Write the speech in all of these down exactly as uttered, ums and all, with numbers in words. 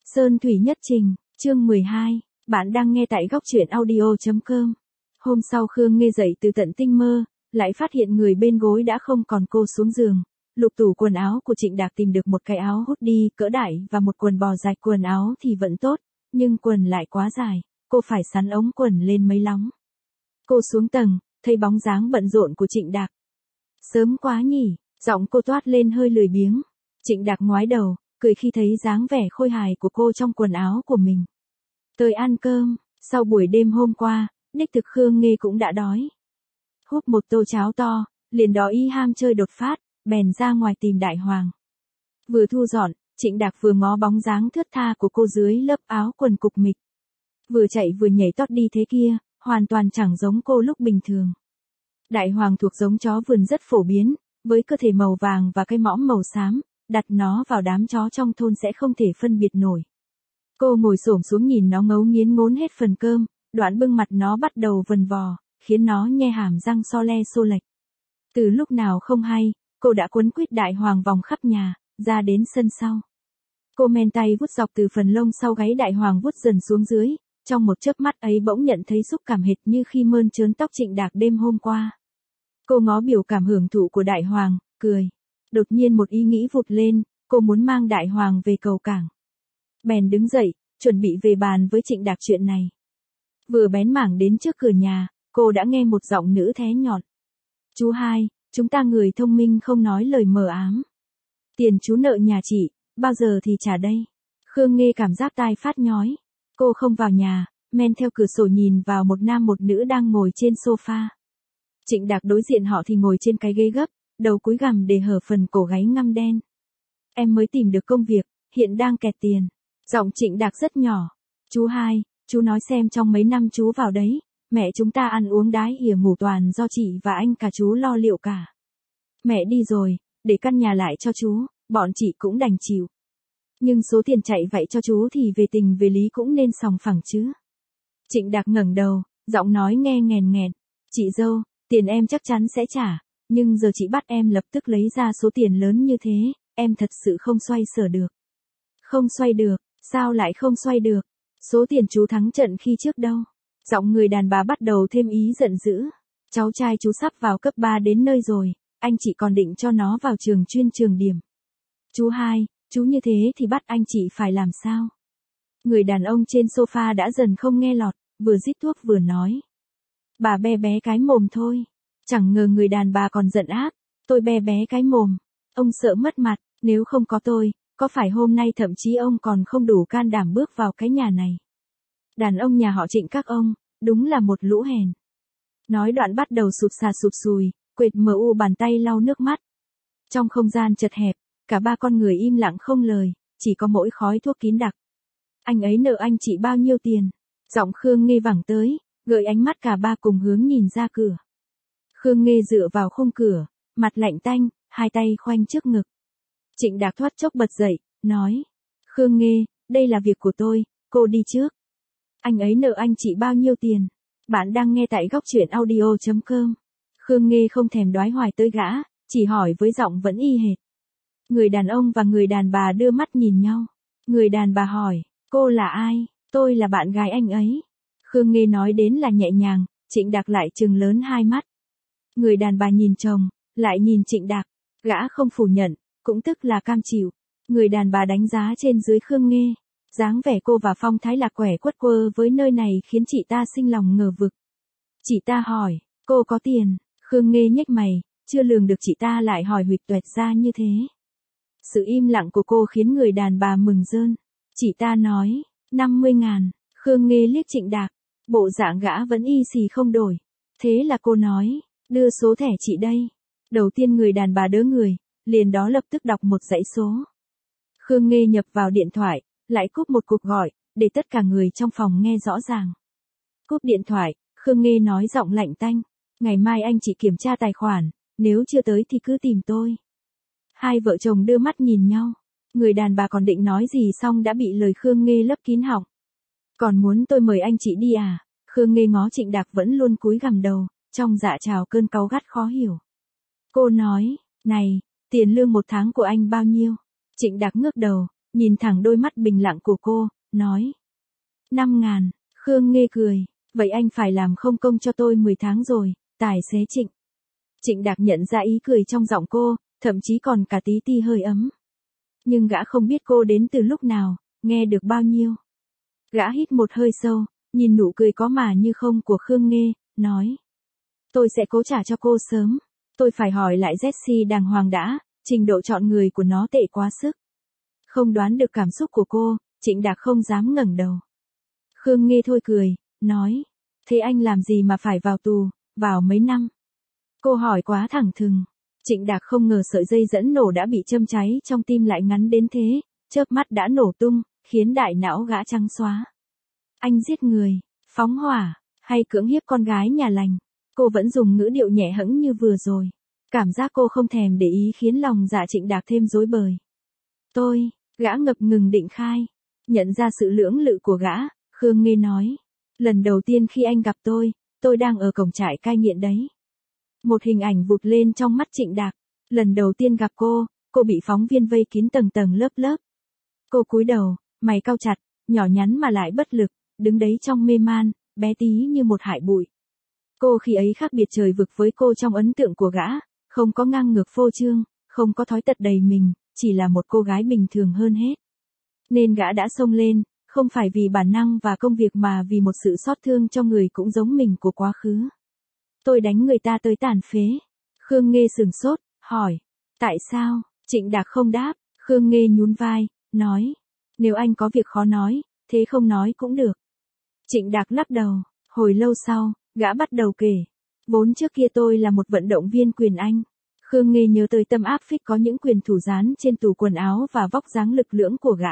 Sơn Thủy Nhất Trình, chương mười hai, bạn đang nghe tại góc truyện audio chấm com. Hôm sau Khương Nghê dậy từ tận tinh mơ, lại phát hiện người bên gối đã không còn, cô xuống giường. Lục tủ quần áo của Trịnh Đạc tìm được một cái áo hút đi cỡ đại và một quần bò dài. Quần áo thì vẫn tốt, nhưng quần lại quá dài, cô phải sắn ống quần lên mấy lóng. Cô xuống tầng, thấy bóng dáng bận rộn của Trịnh Đạc. Sớm quá nhỉ, giọng cô toát lên hơi lười biếng. Trịnh Đạc ngoái đầu, cười khi thấy dáng vẻ khôi hài của cô trong quần áo của mình. Tới ăn cơm, sau buổi đêm hôm qua, đích thực Khương Nghê cũng đã đói. Húp một tô cháo to, liền đó y ham chơi đột phát, bèn ra ngoài tìm Đại Hoàng. Vừa thu dọn, Trịnh Đạc vừa ngó bóng dáng thướt tha của cô dưới lớp áo quần cục mịch. Vừa chạy vừa nhảy tót đi thế kia, hoàn toàn chẳng giống cô lúc bình thường. Đại Hoàng thuộc giống chó vườn rất phổ biến, với cơ thể màu vàng và cái mõm màu xám, đặt nó vào đám chó trong thôn sẽ không thể phân biệt nổi. Cô ngồi xổm xuống nhìn nó ngấu nghiến ngốn hết phần cơm, đoạn bưng mặt nó bắt đầu vần vò, khiến nó nhe hàm răng so le xô lệch. Từ lúc nào không hay, cô đã quấn quýt Đại Hoàng vòng khắp nhà, ra đến sân sau. Cô men tay vuốt dọc từ phần lông sau gáy Đại Hoàng vuốt dần xuống dưới, trong một chớp mắt ấy bỗng nhận thấy xúc cảm hệt như khi mơn trớn tóc Trịnh Đạc đêm hôm qua. Cô ngó biểu cảm hưởng thụ của Đại Hoàng, cười. Đột nhiên một ý nghĩ vụt lên, cô muốn mang Đại Hoàng về cầu cảng. Bèn đứng dậy, chuẩn bị về bàn với Trịnh Đạc chuyện này. Vừa bén mảng đến trước cửa nhà, cô đã nghe một giọng nữ thé nhọn. Chú hai, chúng ta người thông minh không nói lời mờ ám. Tiền chú nợ nhà chị, bao giờ thì trả đây? Khương Nghê cảm giác tai phát nhói. Cô không vào nhà, men theo cửa sổ nhìn vào một nam một nữ đang ngồi trên sofa. Trịnh Đạc đối diện họ thì ngồi trên cái ghế gấp, đầu cúi gằm để hở phần cổ gáy ngăm đen. Em mới tìm được công việc, hiện đang kẹt tiền. Giọng Trịnh Đạc rất nhỏ. Chú hai, chú nói xem trong mấy năm chú vào đấy, mẹ chúng ta ăn uống đái ỉa ngủ toàn do chị và anh cả chú lo liệu cả. Mẹ đi rồi, để căn nhà lại cho chú, bọn chị cũng đành chịu. Nhưng số tiền chạy vậy cho chú thì về tình về lý cũng nên sòng phẳng chứ. Trịnh Đạc ngẩng đầu, giọng nói nghe nghèn nghẹn. Chị dâu, tiền em chắc chắn sẽ trả, nhưng giờ chị bắt em lập tức lấy ra số tiền lớn như thế, em thật sự không xoay sở được. Không xoay được, sao lại không xoay được? Số tiền chú thắng trận khi trước đâu? Giọng người đàn bà bắt đầu thêm ý giận dữ. Cháu trai chú sắp vào cấp ba đến nơi rồi, anh chị còn định cho nó vào trường chuyên trường điểm. Chú hai, chú như thế thì bắt anh chị phải làm sao? Người đàn ông trên sofa đã dần không nghe lọt, vừa rít thuốc vừa nói. Bà be bé cái mồm thôi. Chẳng ngờ người đàn bà còn giận ác. Tôi be bé cái mồm. Ông sợ mất mặt, nếu không có tôi, có phải hôm nay thậm chí ông còn không đủ can đảm bước vào cái nhà này. Đàn ông nhà họ Trịnh các ông, đúng là một lũ hèn. Nói đoạn bắt đầu sụt sà sụt sùi, quệt mờ u bàn tay lau nước mắt. Trong không gian chật hẹp, cả ba con người im lặng không lời, chỉ có mỗi khói thuốc kín đặc. Anh ấy nợ anh chị bao nhiêu tiền? Giọng Khương Nghê vẳng tới, gợi ánh mắt cả ba cùng hướng nhìn ra cửa. Khương Nghê dựa vào khung cửa, mặt lạnh tanh, hai tay khoanh trước ngực. Trịnh Đạc thoát chốc bật dậy, nói. Khương Nghê, đây là việc của tôi, cô đi trước. Anh ấy nợ anh chị bao nhiêu tiền? Bạn đang nghe tại góc truyện audio chấm com. Khương Nghê không thèm đoái hoài tới gã, chỉ hỏi với giọng vẫn y hệt. Người đàn ông và người đàn bà đưa mắt nhìn nhau. Người đàn bà hỏi, cô là ai? Tôi là bạn gái anh ấy. Khương Nghê nói đến là nhẹ nhàng, Trịnh Đạc lại trừng lớn hai mắt. Người đàn bà nhìn chồng, lại nhìn Trịnh Đạc, gã không phủ nhận, cũng tức là cam chịu. Người đàn bà đánh giá trên dưới Khương Nghê, dáng vẻ cô và phong thái lạc quẻ quất quơ với nơi này khiến chị ta sinh lòng ngờ vực. Chị ta hỏi, cô có tiền? Khương Nghê nhếch mày, chưa lường được chị ta lại hỏi huỵch toẹt ra như thế. Sự im lặng của cô khiến người đàn bà mừng rơn. Chị ta nói, năm mươi ngàn. Khương Nghê liếc Trịnh Đạc, bộ dạng gã vẫn y xì không đổi. Thế là cô nói, đưa số thẻ chị đây. Đầu tiên người đàn bà đỡ người, liền đó lập tức đọc một dãy số. Khương Nghê nhập vào điện thoại, lại cúp một cuộc gọi, để tất cả người trong phòng nghe rõ ràng. Cúp điện thoại, Khương Nghê nói giọng lạnh tanh. Ngày mai anh chị kiểm tra tài khoản, nếu chưa tới thì cứ tìm tôi. Hai vợ chồng đưa mắt nhìn nhau. Người đàn bà còn định nói gì xong đã bị lời Khương Nghê lấp kín họng. Còn muốn tôi mời anh chị đi à? Khương Nghê ngó Trịnh Đạc vẫn luôn cúi gằm đầu, trong dạ trào cơn cáu gắt khó hiểu. Cô nói, này, tiền lương một tháng của anh bao nhiêu? Trịnh Đạc ngước đầu, nhìn thẳng đôi mắt bình lặng của cô, nói. Năm ngàn, Khương Nghê cười, vậy anh phải làm không công cho tôi mười tháng rồi, tài xế Trịnh. Trịnh Đạc nhận ra ý cười trong giọng cô, thậm chí còn cả tí ti hơi ấm. Nhưng gã không biết cô đến từ lúc nào, nghe được bao nhiêu. Gã hít một hơi sâu, nhìn nụ cười có mà như không của Khương Nghê, nói. Tôi sẽ cố trả cho cô sớm. Tôi phải hỏi lại Jessie đàng hoàng đã, trình độ chọn người của nó tệ quá sức. Không đoán được cảm xúc của cô, Trịnh Đạc không dám ngẩng đầu. Khương Nghê thôi cười, nói. Thế anh làm gì mà phải vào tù, vào mấy năm? Cô hỏi quá thẳng thừng. Trịnh Đạc không ngờ sợi dây dẫn nổ đã bị châm cháy trong tim lại ngắn đến thế, chớp mắt đã nổ tung, khiến đại não gã trắng xóa. Anh giết người, phóng hỏa, hay cưỡng hiếp con gái nhà lành? Cô vẫn dùng ngữ điệu nhẹ hẫng như vừa rồi. Cảm giác cô không thèm để ý khiến lòng dạ Trịnh Đạc thêm rối bời. Tôi, gã ngập ngừng định khai. Nhận ra sự lưỡng lự của gã, Khương Nghê nói. Lần đầu tiên khi anh gặp tôi, tôi đang ở cổng trại cai nghiện đấy. Một hình ảnh vụt lên trong mắt Trịnh Đạc. Lần đầu tiên gặp cô, cô bị phóng viên vây kín tầng tầng lớp lớp. Cô cúi đầu, mày cau chặt, nhỏ nhắn mà lại bất lực, đứng đấy trong mê man, bé tí như một hại bụi. Cô khi ấy khác biệt trời vực với cô trong ấn tượng của gã, không có ngang ngược phô trương, không có thói tật đầy mình, chỉ là một cô gái bình thường hơn hết. Nên gã đã xông lên, không phải vì bản năng và công việc mà vì một sự xót thương cho người cũng giống mình của quá khứ. Tôi đánh người ta tới tàn phế. Khương Nghê sửng sốt, hỏi. Tại sao? Trịnh Đạc không đáp, Khương Nghê nhún vai, nói. Nếu anh có việc khó nói, thế không nói cũng được. Trịnh Đạc lắc đầu, hồi lâu sau, gã bắt đầu kể. Vốn trước kia tôi là một vận động viên quyền Anh. Khương Nghê nhớ tới tâm áp phích có những quyền thủ dán trên tủ quần áo và vóc dáng lực lưỡng của gã.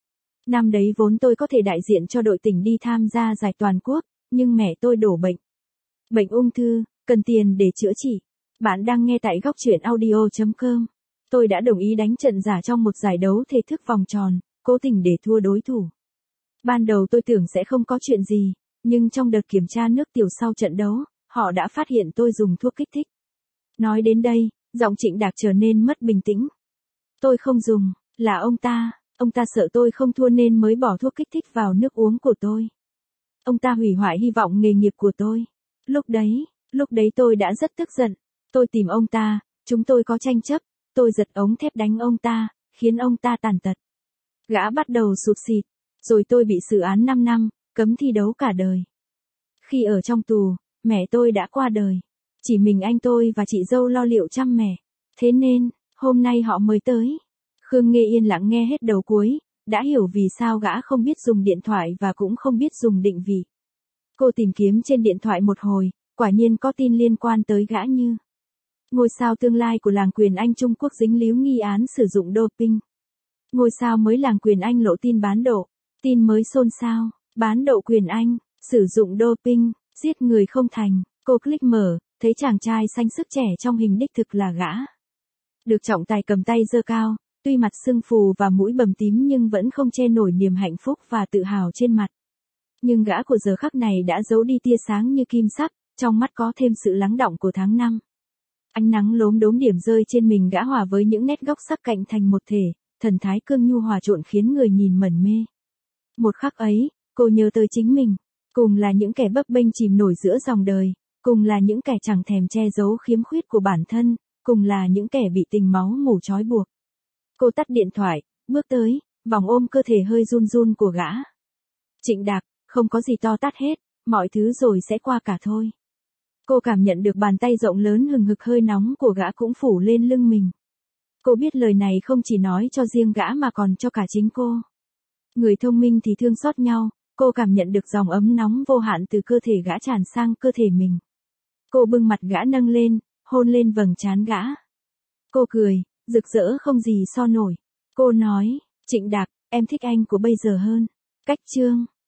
Năm đấy vốn tôi có thể đại diện cho đội tỉnh đi tham gia giải toàn quốc, nhưng mẹ tôi đổ bệnh. Bệnh ung thư, cần tiền để chữa trị. Bạn đang nghe tại góc truyện audio chấm com. Tôi đã đồng ý đánh trận giả trong một giải đấu thể thức vòng tròn, cố tình để thua đối thủ. Ban đầu tôi tưởng sẽ không có chuyện gì, nhưng trong đợt kiểm tra nước tiểu sau trận đấu, họ đã phát hiện tôi dùng thuốc kích thích. Nói đến đây, giọng Trịnh Đạc trở nên mất bình tĩnh. Tôi không dùng, là ông ta, ông ta sợ tôi không thua nên mới bỏ thuốc kích thích vào nước uống của tôi. Ông ta hủy hoại hy vọng nghề nghiệp của tôi. Lúc đấy, lúc đấy tôi đã rất tức giận. Tôi tìm ông ta, chúng tôi có tranh chấp, tôi giật ống thép đánh ông ta, khiến ông ta tàn tật. Gã bắt đầu sụt sịt, rồi tôi bị xử án năm năm, cấm thi đấu cả đời. Khi ở trong tù, mẹ tôi đã qua đời. Chỉ mình anh tôi và chị dâu lo liệu chăm mẹ. Thế nên, hôm nay họ mới tới. Khương Nghê yên lặng nghe hết đầu cuối, đã hiểu vì sao gã không biết dùng điện thoại và cũng không biết dùng định vị. Cô tìm kiếm trên điện thoại một hồi, quả nhiên có tin liên quan tới gã như. Ngôi sao tương lai của làng quyền Anh Trung Quốc dính líu nghi án sử dụng doping. Ngôi sao mới làng quyền Anh lộ tin bán độ. Tin mới xôn xao, bán độ quyền Anh, sử dụng doping, giết người không thành. Cô click mở, thấy chàng trai xanh sức trẻ trong hình đích thực là gã. Được trọng tài cầm tay giơ cao, tuy mặt sưng phù và mũi bầm tím nhưng vẫn không che nổi niềm hạnh phúc và tự hào trên mặt. Nhưng gã của giờ khắc này đã giấu đi tia sáng như kim sắc, trong mắt có thêm sự lắng đọng của tháng năm. Ánh nắng lốm đốm điểm rơi trên mình gã hòa với những nét góc sắc cạnh thành một thể, thần thái cương nhu hòa trộn khiến người nhìn mẩn mê. Một khắc ấy, cô nhớ tới chính mình, cùng là những kẻ bấp bênh chìm nổi giữa dòng đời, cùng là những kẻ chẳng thèm che giấu khiếm khuyết của bản thân, cùng là những kẻ bị tình máu mủ trói buộc. Cô tắt điện thoại, bước tới, vòng ôm cơ thể hơi run run của gã. Trịnh Đạc, không có gì to tát hết, mọi thứ rồi sẽ qua cả thôi. Cô cảm nhận được bàn tay rộng lớn hừng hực hơi nóng của gã cũng phủ lên lưng mình. Cô biết lời này không chỉ nói cho riêng gã mà còn cho cả chính cô. Người thông minh thì thương xót nhau, cô cảm nhận được dòng ấm nóng vô hạn từ cơ thể gã tràn sang cơ thể mình. Cô bưng mặt gã nâng lên, hôn lên vầng trán gã. Cô cười, rực rỡ không gì so nổi. Cô nói, Trịnh Đạc, em thích anh của bây giờ hơn. Cách chương.